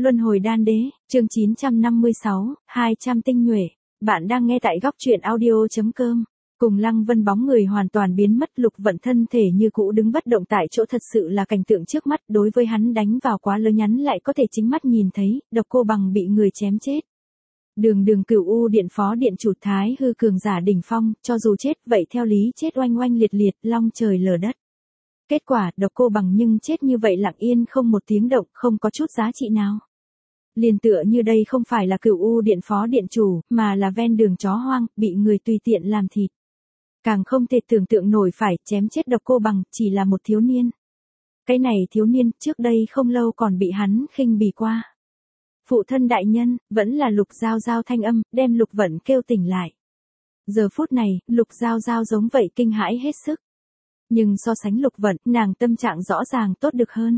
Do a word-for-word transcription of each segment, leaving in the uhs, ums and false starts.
Luân hồi đan đế, chương chín trăm năm mươi sáu, hai trăm tinh nhuệ. Bạn đang nghe tại góc truyện audio.com. Cùng Lăng Vân bóng người hoàn toàn biến mất, Lục Vận thân thể như cũ đứng bất động tại chỗ, thật sự là cảnh tượng trước mắt đối với hắn đánh vào quá lớn, nhắn lại có thể chính mắt nhìn thấy, Độc Cô Bằng bị người chém chết. Đường đường Cửu U Điện phó điện chủ Thái Hư cường giả đỉnh phong, cho dù chết vậy theo lý chết oanh oanh liệt liệt, long trời lở đất. Kết quả, Độc Cô Bằng nhưng chết như vậy lặng yên không một tiếng động, không có chút giá trị nào. Liền tựa như đây không phải là Cửu U Điện phó điện chủ, mà là ven đường chó hoang, bị người tùy tiện làm thịt. Càng không thể tưởng tượng nổi phải chém chết Độc Cô Bằng, chỉ là một thiếu niên. Cái này thiếu niên, trước đây không lâu còn bị hắn khinh bỉ qua. Phụ thân đại nhân, vẫn là Lục Giao Giao thanh âm, đem Lục Vận kêu tỉnh lại. Giờ phút này, Lục Giao Giao giống vậy kinh hãi hết sức. Nhưng so sánh Lục Vận, nàng tâm trạng rõ ràng tốt được hơn.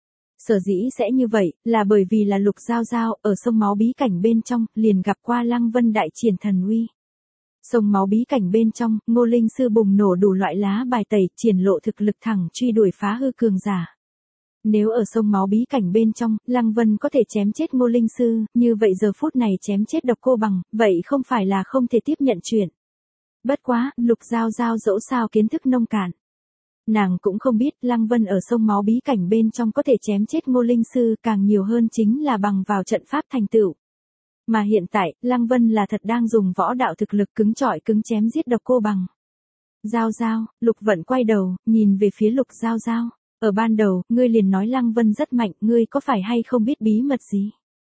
Sở dĩ sẽ như vậy, là bởi vì là Lục Giao Giao, ở sông máu bí cảnh bên trong, liền gặp qua Lăng Vân đại triển thần uy. Sông máu bí cảnh bên trong, Ngô Linh Sư bùng nổ đủ loại lá bài tẩy, triển lộ thực lực thẳng truy đuổi phá hư cường giả. Nếu ở sông máu bí cảnh bên trong, Lăng Vân có thể chém chết Ngô Linh Sư, như vậy giờ phút này chém chết Độc Cô Bằng, vậy không phải là không thể tiếp nhận chuyện. Bất quá, Lục Giao Giao dẫu sao kiến thức nông cạn. Nàng cũng không biết Lăng Vân ở sông máu bí cảnh bên trong có thể chém chết Ngô Linh Sư, càng nhiều hơn chính là bằng vào trận pháp thành tựu. Mà hiện tại, Lăng Vân là thật đang dùng võ đạo thực lực cứng chọi cứng chém giết Độc Cô Bằng. Giao Giao, Lục Vận quay đầu, nhìn về phía Lục Giao Giao. Ở ban đầu, ngươi liền nói Lăng Vân rất mạnh, ngươi có phải hay không biết bí mật gì?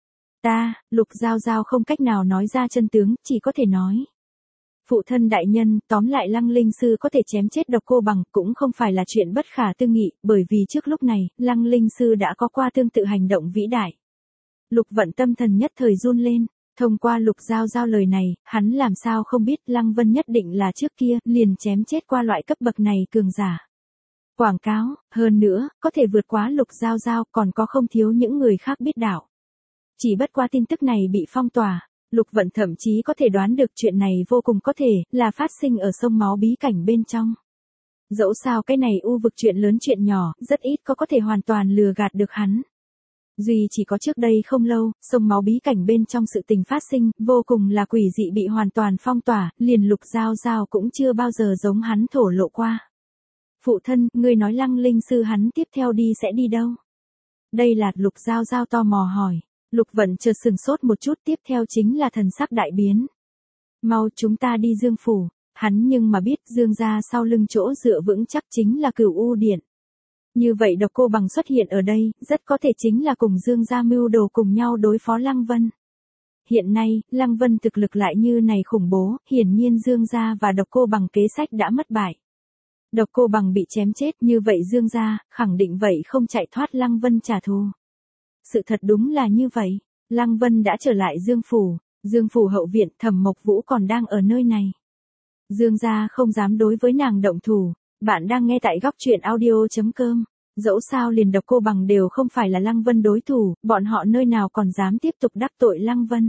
Ta, Lục Giao Giao không cách nào nói ra chân tướng, chỉ có thể nói. Phụ thân đại nhân, tóm lại Lăng Linh Sư có thể chém chết Độc Cô Bằng cũng không phải là chuyện bất khả tư nghị, bởi vì trước lúc này, Lăng Linh Sư đã có qua tương tự hành động vĩ đại. Lục Vận tâm thần nhất thời run lên, thông qua Lục Giao Giao lời này, hắn làm sao không biết Lăng Vân nhất định là trước kia, liền chém chết qua loại cấp bậc này cường giả. Quảng cáo, hơn nữa, có thể vượt quá Lục Giao Giao, còn có không thiếu những người khác biết đạo. Chỉ bất qua tin tức này bị phong tỏa, Lục Vận thậm chí có thể đoán được chuyện này vô cùng có thể là phát sinh ở sông máu bí cảnh bên trong. Dẫu sao cái này u vực chuyện lớn chuyện nhỏ, rất ít có có thể hoàn toàn lừa gạt được hắn. Duy chỉ có trước đây không lâu, sông máu bí cảnh bên trong sự tình phát sinh, vô cùng là quỷ dị bị hoàn toàn phong tỏa, liền Lục Giao Giao cũng chưa bao giờ giống hắn thổ lộ qua. Phụ thân, ngươi nói Lăng Linh Sư hắn tiếp theo đi sẽ đi đâu? Đây là Lục Giao Giao tò mò hỏi. Lục Vận chợt sừng sốt một chút, tiếp theo chính là thần sắc đại biến. Mau chúng ta đi Dương Phủ, hắn nhưng mà biết Dương gia sau lưng chỗ dựa vững chắc chính là Cửu U Điện. Như vậy Độc Cô Bằng xuất hiện ở đây, rất có thể chính là cùng Dương gia mưu đồ cùng nhau đối phó Lăng Vân. Hiện nay, Lăng Vân thực lực lại như này khủng bố, hiển nhiên Dương gia và Độc Cô Bằng kế sách đã mất bại. Độc Cô Bằng bị chém chết, như vậy Dương gia, khẳng định vậy không chạy thoát Lăng Vân trả thù. Sự thật đúng là như vậy, Lăng Vân đã trở lại Dương Phủ, Dương Phủ hậu viện, Thẩm Mộc Vũ còn đang ở nơi này. Dương gia không dám đối với nàng động thủ, bạn đang nghe tại góc truyện audio.com, dẫu sao liền Độc Cô Bằng đều không phải là Lăng Vân đối thủ, bọn họ nơi nào còn dám tiếp tục đắc tội Lăng Vân.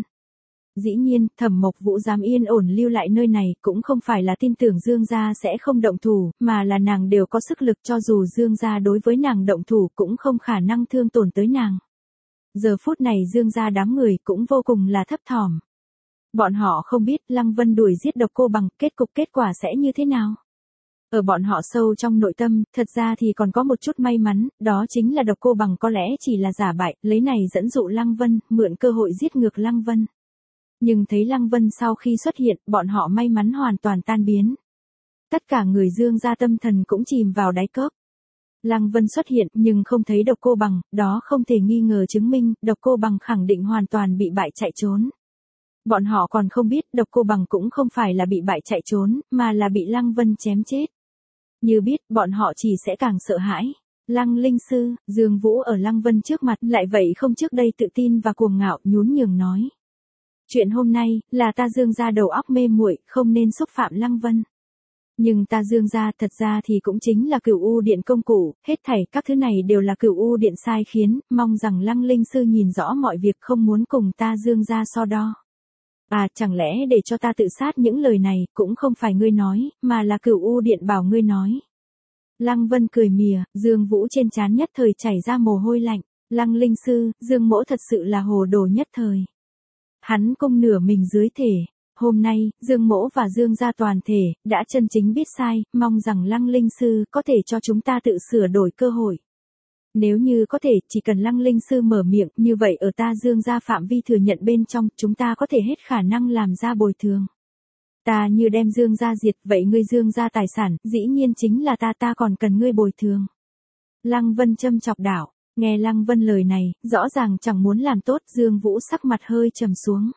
Dĩ nhiên, Thẩm Mộc Vũ dám yên ổn lưu lại nơi này cũng không phải là tin tưởng Dương gia sẽ không động thủ, mà là nàng đều có sức lực, cho dù Dương gia đối với nàng động thủ cũng không khả năng thương tổn tới nàng. Giờ phút này Dương gia đám người cũng vô cùng là thấp thỏm. Bọn họ không biết Lăng Vân đuổi giết Độc Cô Bằng, kết cục kết quả sẽ như thế nào. Ở bọn họ sâu trong nội tâm, thật ra thì còn có một chút may mắn, đó chính là Độc Cô Bằng có lẽ chỉ là giả bại, lấy này dẫn dụ Lăng Vân, mượn cơ hội giết ngược Lăng Vân. Nhưng thấy Lăng Vân sau khi xuất hiện, bọn họ may mắn hoàn toàn tan biến. Tất cả người Dương gia tâm thần cũng chìm vào đáy cốc. Lăng Vân xuất hiện nhưng không thấy Độc Cô Bằng, đó không thể nghi ngờ chứng minh, Độc Cô Bằng khẳng định hoàn toàn bị bại chạy trốn. Bọn họ còn không biết Độc Cô Bằng cũng không phải là bị bại chạy trốn, mà là bị Lăng Vân chém chết. Như biết, bọn họ chỉ sẽ càng sợ hãi. Lăng Linh Sư, Dương Vũ ở Lăng Vân trước mặt lại vậy không trước đây tự tin và cuồng ngạo, nhún nhường nói. Chuyện hôm nay, là ta Dương gia đầu óc mê muội, không nên xúc phạm Lăng Vân. Nhưng ta Dương gia thật ra thì cũng chính là Cửu U Điện công cụ, hết thảy các thứ này đều là Cửu U Điện sai khiến, mong rằng Lăng Linh Sư nhìn rõ mọi việc, không muốn cùng ta Dương gia so đo. À, chẳng lẽ để cho ta tự sát những lời này, cũng không phải ngươi nói, mà là Cửu U Điện bảo ngươi nói. Lăng Vân cười mỉa, Dương Vũ trên trán nhất thời chảy ra mồ hôi lạnh. Lăng Linh Sư, Dương Mỗ thật sự là hồ đồ nhất thời. Hắn cung nửa mình dưới thể. Hôm nay, Dương Mỗ và Dương gia toàn thể, đã chân chính biết sai, mong rằng Lăng Linh Sư có thể cho chúng ta tự sửa đổi cơ hội. Nếu như có thể, chỉ cần Lăng Linh Sư mở miệng, như vậy ở ta Dương gia phạm vi thừa nhận bên trong, chúng ta có thể hết khả năng làm ra bồi thường. Ta như đem Dương gia diệt, vậy ngươi Dương gia tài sản, dĩ nhiên chính là ta ta còn cần ngươi bồi thường. Lăng Vân châm chọc đảo, nghe Lăng Vân lời này, rõ ràng chẳng muốn làm tốt, Dương Vũ sắc mặt hơi trầm xuống.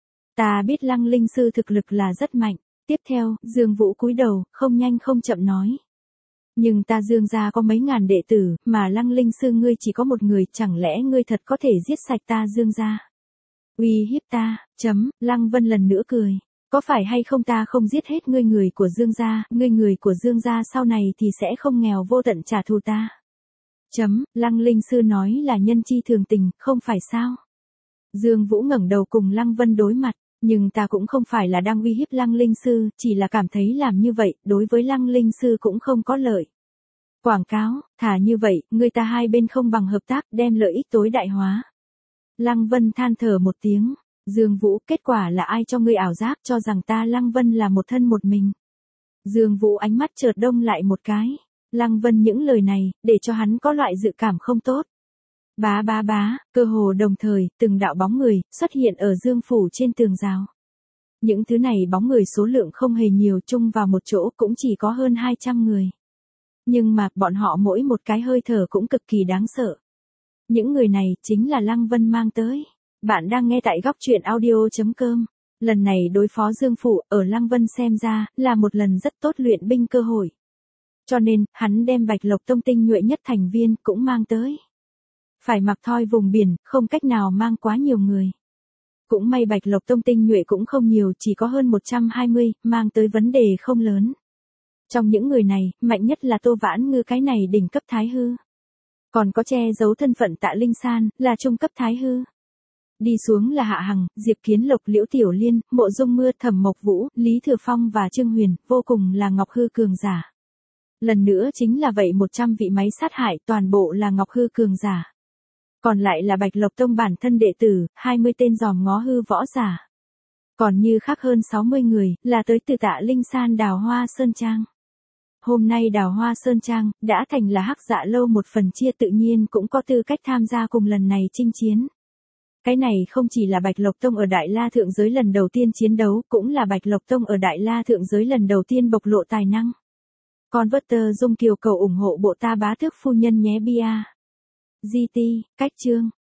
Ta biết Lăng Linh Sư thực lực là rất mạnh. Tiếp theo, Dương Vũ cúi đầu, không nhanh không chậm nói. Nhưng ta Dương gia có mấy ngàn đệ tử, mà Lăng Linh Sư ngươi chỉ có một người, chẳng lẽ ngươi thật có thể giết sạch ta Dương gia? Uy hiếp ta, chấm, Lăng Vân lần nữa cười. Có phải hay không ta không giết hết ngươi người của Dương gia, ngươi người của Dương gia sau này thì sẽ không nghèo vô tận trả thù ta. Chấm, Lăng Linh Sư nói là nhân chi thường tình, không phải sao? Dương Vũ ngẩng đầu cùng Lăng Vân đối mặt, nhưng ta cũng không phải là đang uy hiếp Lăng Linh Sư, chỉ là cảm thấy làm như vậy, đối với Lăng Linh Sư cũng không có lợi. Quảng cáo, thả như vậy, người ta hai bên không bằng hợp tác, đem lợi ích tối đại hóa. Lăng Vân than thở một tiếng, Dương Vũ, kết quả là ai cho ngươi ảo giác cho rằng ta Lăng Vân là một thân một mình. Dương Vũ ánh mắt chợt đông lại một cái, Lăng Vân những lời này, để cho hắn có loại dự cảm không tốt. Bá bá bá, cơ hồ đồng thời, từng đạo bóng người, xuất hiện ở Dương phủ trên tường rào. Những thứ này bóng người số lượng không hề nhiều, chung vào một chỗ cũng chỉ có hơn hai trăm người. Nhưng mà, bọn họ mỗi một cái hơi thở cũng cực kỳ đáng sợ. Những người này, chính là Lăng Vân mang tới. Bạn đang nghe tại góc truyện audio chấm com. Lần này đối phó Dương phủ, ở Lăng Vân xem ra, là một lần rất tốt luyện binh cơ hội. Cho nên, hắn đem Bạch Lộc Tông tinh nhuệ nhất thành viên, cũng mang tới. Phải mặc thoi vùng biển, không cách nào mang quá nhiều người. Cũng may Bạch Lộc Tông tinh nhuệ cũng không nhiều, chỉ có hơn một trăm hai mươi, mang tới vấn đề không lớn. Trong những người này, mạnh nhất là Tô Vãn Ngư, cái này đỉnh cấp thái hư. Còn có che giấu thân phận Tạ Linh San, là trung cấp thái hư. Đi xuống là Hạ Hằng, Diệp Kiến Lộc, Liễu Tiểu Liên, Mộ Dung Mưa, Thẩm Mộc Vũ, Lý Thừa Phong và Trương Huyền, vô cùng là Ngọc Hư cường giả. Lần nữa chính là vậy một trăm vị máy sát hại, toàn bộ là Ngọc Hư cường giả. Còn lại là Bạch Lộc Tông bản thân đệ tử, hai mươi tên giòm ngó hư võ giả. Còn như khác hơn sáu mươi người, là tới từ Tạ Linh San Đào Hoa Sơn Trang. Hôm nay Đào Hoa Sơn Trang, đã thành là Hắc Dạ Lâu một phần chia, tự nhiên cũng có tư cách tham gia cùng lần này chinh chiến. Cái này không chỉ là Bạch Lộc Tông ở Đại La Thượng Giới lần đầu tiên chiến đấu, cũng là Bạch Lộc Tông ở Đại La Thượng Giới lần đầu tiên bộc lộ tài năng. Converter Dung Kiều cầu ủng hộ bộ ta bá tước phu nhân nhé bia. giê tê, cách chương.